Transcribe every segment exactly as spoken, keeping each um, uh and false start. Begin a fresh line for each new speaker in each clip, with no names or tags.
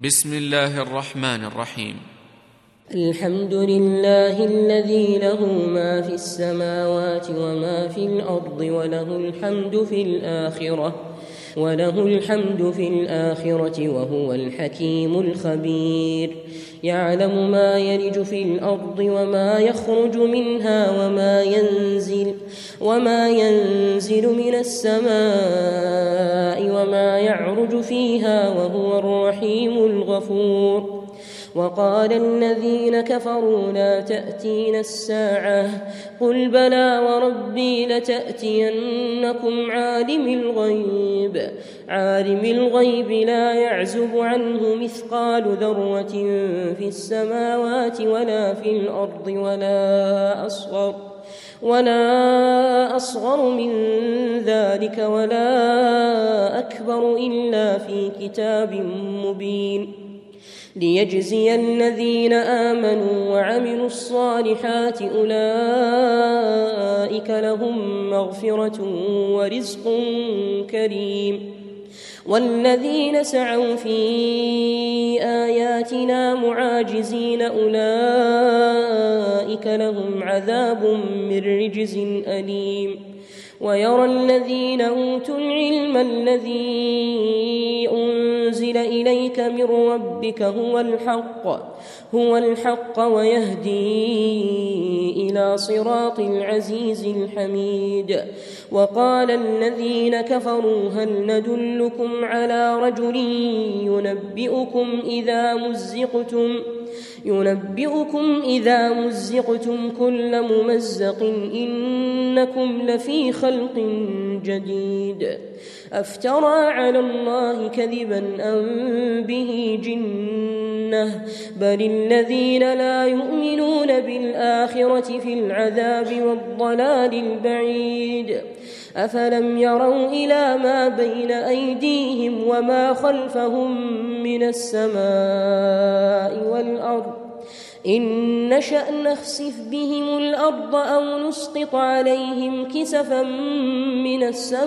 بسم الله الرحمن الرحيم.
الحمد لله الذي له ما في السماوات وما في الأرض وله الحمد في الآخرة وله الحمد في الآخرة وهو الحكيم الخبير. يعلم ما يلج في الأرض وما يخرج منها وما ينزل وما ينزل من السماء وما يعرج فيها وهو الرحيم الغفور. وقال الذين كفروا لا تأتينا الساعة قل بلى وربي لتأتينكم عالم الغيب عالم الغيب لا يعزب عنه مثقال ذرة في السماوات ولا في الأرض ولا أصغر ولا أصغر من ذلك ولا أكبر إلا في كتاب مبين. ليجزي الذين آمنوا وعملوا الصالحات أولئك لهم مغفرة ورزق كريم. والذين سعوا في آياتنا معاجزين أولئك لهم عذاب من رجز أليم. ويرى الذين أوتوا العلم الذي أنزل إليك من ربك هو الحق هو الحق ويهدي إلى صراط العزيز الحميد. وقال الذين كفروا هل ندلكم على رجل ينبئكم إذا مزقتم ينبئكم إذا مزقتم كل ممزق إنكم لفي خلق جديد. أفترى على الله كذبا أم به جنة بل الذين لا يؤمنون بالآخرة في العذاب والضلال البعيد. أفلم يروا إلى ما بين أيديهم وما خلفهم من السماء والأرض إن نشأ نخسف بهم الأرض أو نسقط عليهم كسفا من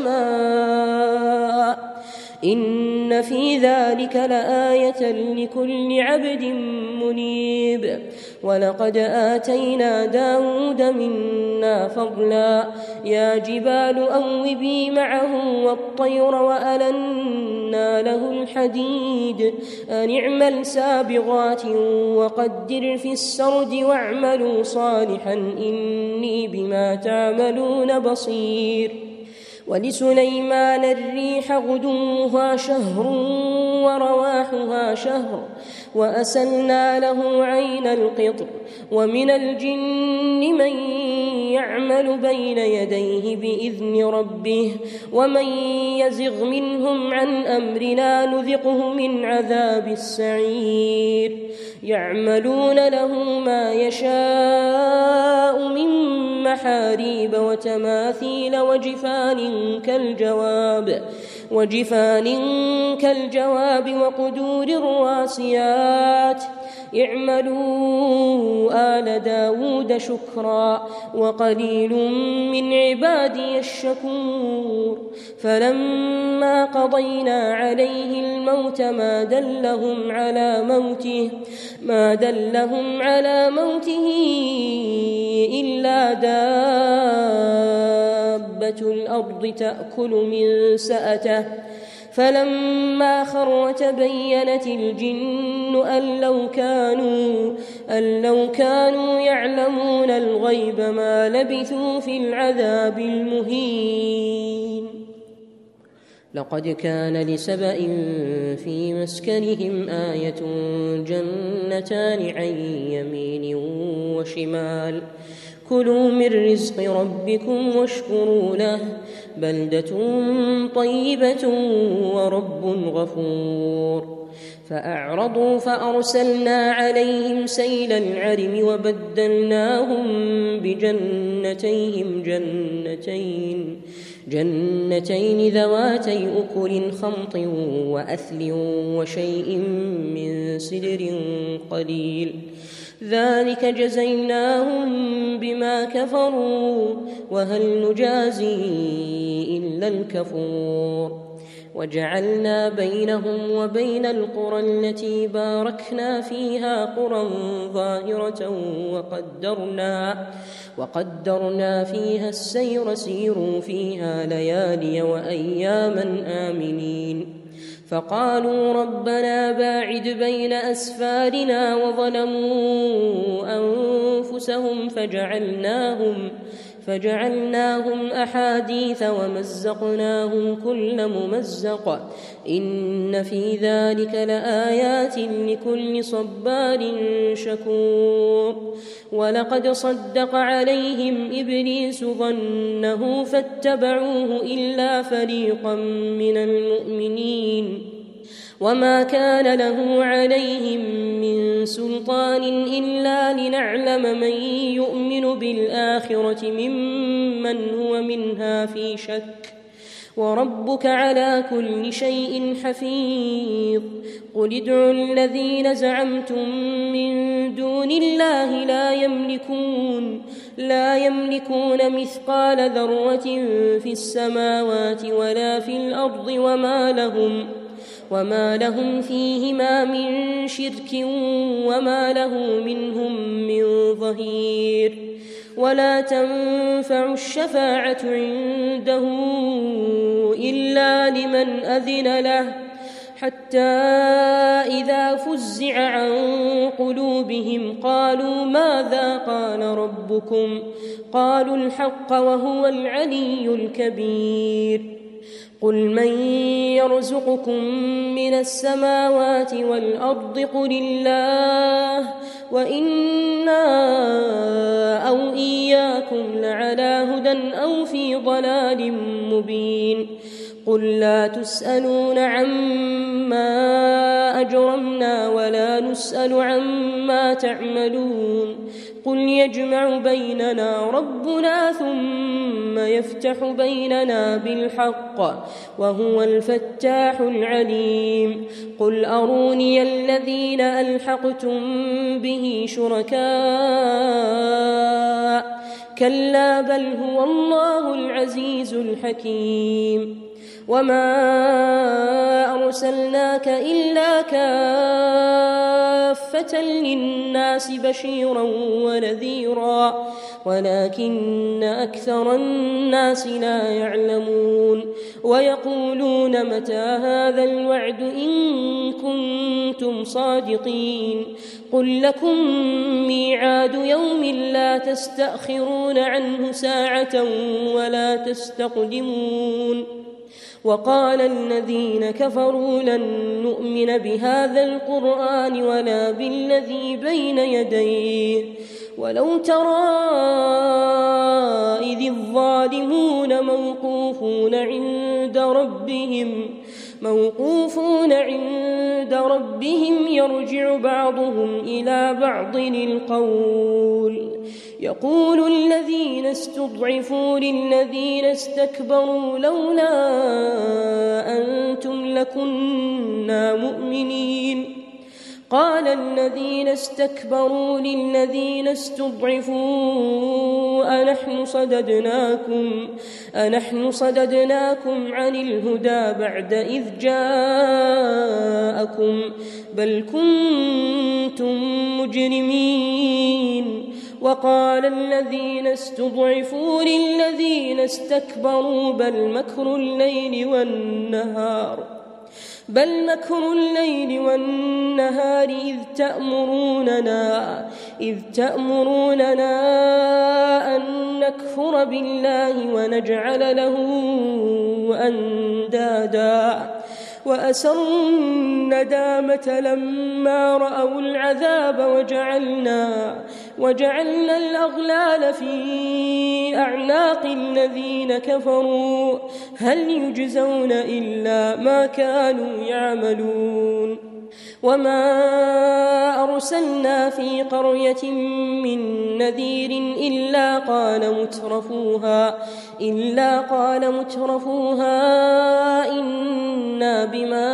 السماء إن في ذلك لآية لكل عبد منيب. ولقد آتينا داود منا فضلا يا جبال أوبي معه والطير وألنا له الحديد أن اعمل سابغات وقدر في السرد واعملوا صالحا إني بما تعملون بصير. ولسليمان الريح غدوها شهر ورواحها شهر وأسلنا له عين القطر. ومن الجن من يعمل بين يديه بإذن ربه ومن يزغ منهم عن أمرنا نذقه من عذاب السعير. يعملون له ما يشاء من محاريب وتماثيل وجفان كالجواب وجفان كالجواب وقدور الراسيات. اعملوا آل داود شكرا وقليل من عبادي الشكور. فلما قضينا عليه الموت ما دلهم على موته ما دلهم على موته إلا دابة الأرض تأكل من سأته. فلما خر تبينت الجن أن لو كانوا أن لو كانوا يعلمون الغيب ما لبثوا في العذاب المهين. لقد كان لسبأ في مسكنهم آية جنتان عن يمين وشمال كلوا من رزق ربكم واشكروا له بلدة طيبة ورب غفور. فأعرضوا فأرسلنا عليهم سيل العرم وبدلناهم بجنتيهم جنتين جنتين ذواتي أكل خمط وأثل وشيء من سدر قليل ذلك جزيناهم بما كفروا وهل نجازي إلا الكفور. وجعلنا بينهم وبين القرى التي باركنا فيها قرى ظاهرة وقدرنا, وقدرنا فيها السير سيروا فيها ليالي وأياما آمنين. فقالوا ربنا باعد بين أسفارنا وظلموا أنفسهم فجعلناهم فجعلناهم أحاديث ومزقناهم كل ممزق إن في ذلك لآيات لكل صبار شكور. ولقد صدق عليهم إبليس ظنه فاتبعوه إلا فريقا من المؤمنين وما كان له عليهم من سلطان إلا لنعلم من يؤمن بالآخرة ممن هو منها في شك وربك على كل شيء حفيظ. قل ادعوا الذين زعمتم من دون الله لا يملكون لا يملكون مثقال ذرة في السماوات ولا في الأرض وما لهم وما لهم فيهما من شرك وما له منهم من ظهير. ولا تنفع الشفاعة عنده إلا لمن أذن له حتى إذا فزع عن قلوبهم قالوا ماذا قال ربكم قالوا الحق وهو العلي الكبير. قل من يرزقكم من السماوات والأرض قل الله وإنا أو إياكم لعلى هدى أو في ضلال مبين. قل لا تسألون عما أجرمنا ولا نسأل عما تعملون. قل يجمع بيننا ربنا ثم يفتح بيننا بالحق وهو الفتاح العليم. قل أروني الذين ألحقتم به شركاء كلا بل هو الله العزيز الحكيم. وما أرسلناك إلا كافة للناس بشيرا ونذيرا ولكن أكثر الناس لا يعلمون. ويقولون متى هذا الوعد إن كنتم صادقين. قل لكم ميعاد يوم لا تستأخرون عنه ساعة ولا تستقدمون. وقال الذين كفروا لن نؤمن بهذا القرآن ولا بالذي بين يديه ولو ترى إذ الظالمون موقوفون عند ربهم موقوفون عند ربهم يرجع بعضهم إلى بعض القول يقول الذين استضعفوا للذين استكبروا لولا أنتم لكنا مؤمنين. قال الذين استكبروا للذين استضعفوا أنحن صددناكم أنحن صددناكم عن الهدى بعد إذ جاءكم بل كنتم مجرمين. وقال الذين استضعفوا للذين استكبروا بل مكر الليل والنهار بل مكر الليل والنهار إذ تأمروننا إذ تأمروننا أن نكفر بالله ونجعل له أندادا وأسروا الندامة لما رأوا العذاب وجعلنا وجعلنا الأغلال في أعناق الذين كفروا هل يجزون إلا ما كانوا يعملون. وما أرسلنا في قرية من نذير إلا قال مترفوها إلا قال مترفوها إنا بما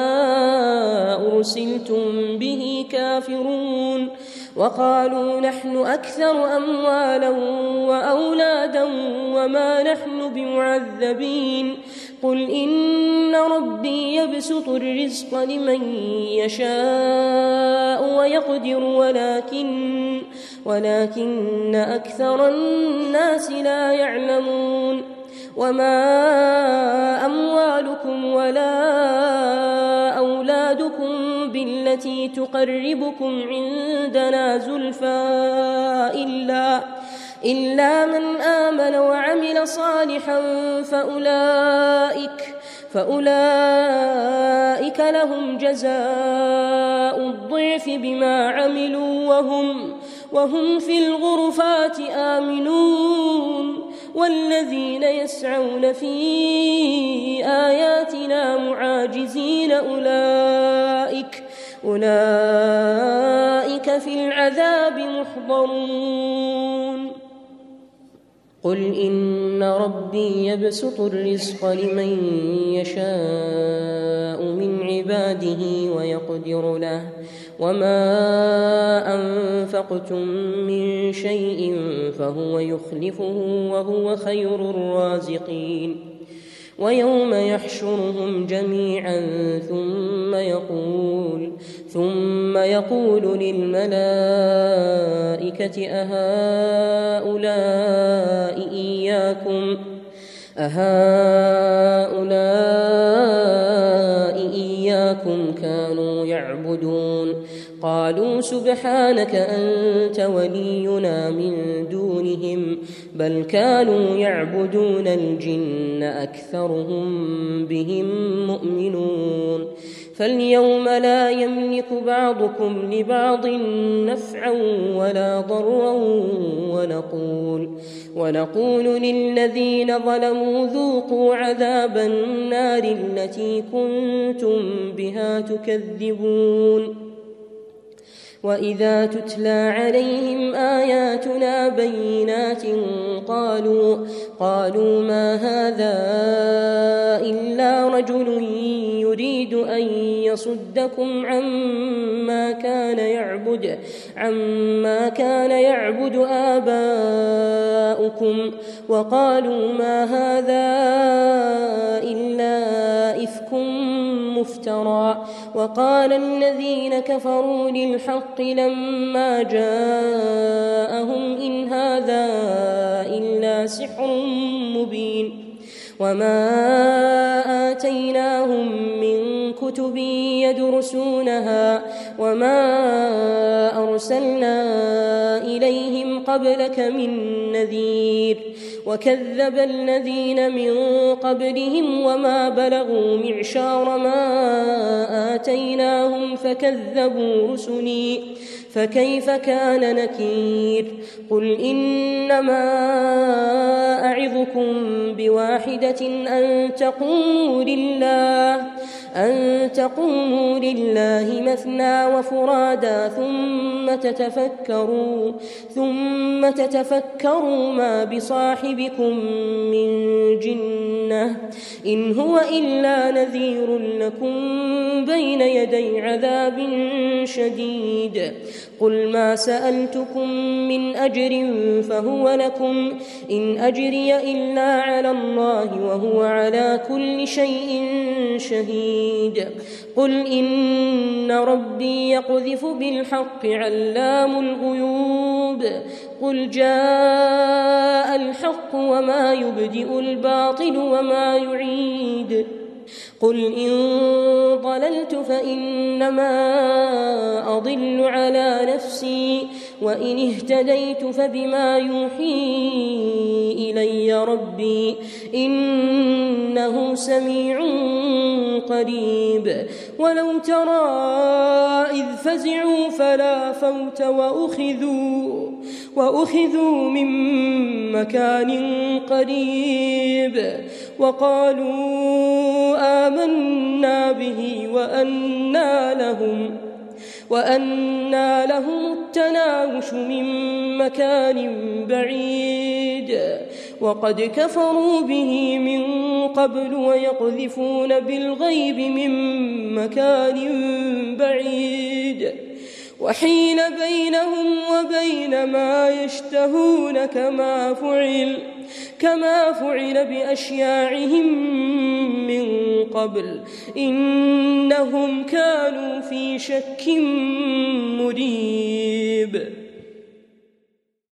أرسلتم به كافرون. وقالوا نحن أكثر أموالا وأولادا وما نحن بمعذبين. قل إن ربي يبسط الرزق لمن يشاء ويقدر ولكن ولكن أكثر الناس لا يعلمون وما أموالكم ولا أولادكم بالتي تقربكم عندنا زلفى إلا إلا من آمن وعمل صالحا فأولئك فأولئك لهم جزاء الضعف بما عملوا وهم وهم في الغرفات آمنون والذين يسعون في آياتنا معاجزين أولئك أولئك في العذاب محضرون قل إن ربي يبسط الرزق لمن يشاء من عباده ويقدر له وما أنفقتم من شيء فهو يخلفه وهو خير الرازقين ويوم يحشرهم جميعا ثم يقول ثم يقول للملائكة أهؤلاء إياكم أهؤلاء إياكم كانوا يعبدون قالوا سبحانك أنت ولينا من دونهم بل كانوا يعبدون الجن أكثرهم بهم مؤمنون فاليوم لا يملك بعضكم لبعض نفعا ولا ضرا ونقول ونقول للذين ظلموا ذوقوا عذاب النار التي كنتم بها تكذبون وإذا تتلى عليهم آياتنا بينات قالوا قالوا ما هذا إلا رجل يريد أن يصدكم عما كان يعبد عما كان يعبد آباؤكم وقالوا ما هذا إلا إفك مفترى وقال الذين كفروا للحق لما جاءهم إن هذا إلا سحر مبين وما آتيناهم من كتب يدرسونها وما أرسلنا إليهم قبلك من نذير وكذب الذين من قبلهم وما بلغوا معشار ما آتيناهم فكذبوا رسلي فكيف كان نكير قل إنما أعظكم بواحدة أن تقوموا لله أن تقوموا لله مثنى وفرادا ثم تتفكروا ثم تتفكروا ما بصاحبكم من جنة إن هو إلا نذير لكم بين يدي عذاب شديد قل ما سألتكم من أجر فهو لكم إن أجري إلا على الله وهو على كل شيء شهيد قل إن ربي يقذف بالحق علام الغيوب قل جاء الحق وما يبدئ الباطل وما يعيد قل إن ضللت فإنما أضل على نفسي وإن اهتديت فبما يوحي إلي ربي إنه سميع قريب ولو ترى إذ فزعوا فلا فوت وأخذوا وأخذوا من مكان قريب وقالوا آمنا به وأنى لهم وأنى لهم التناوش من مكان بعيد وقد كفروا به من قبل ويقذفون بالغيب من مكان بعيد وحيل بينهم وبين ما يشتهون كما فعل كما فعل بأشياعهم من قبل إنهم كانوا في شك مريب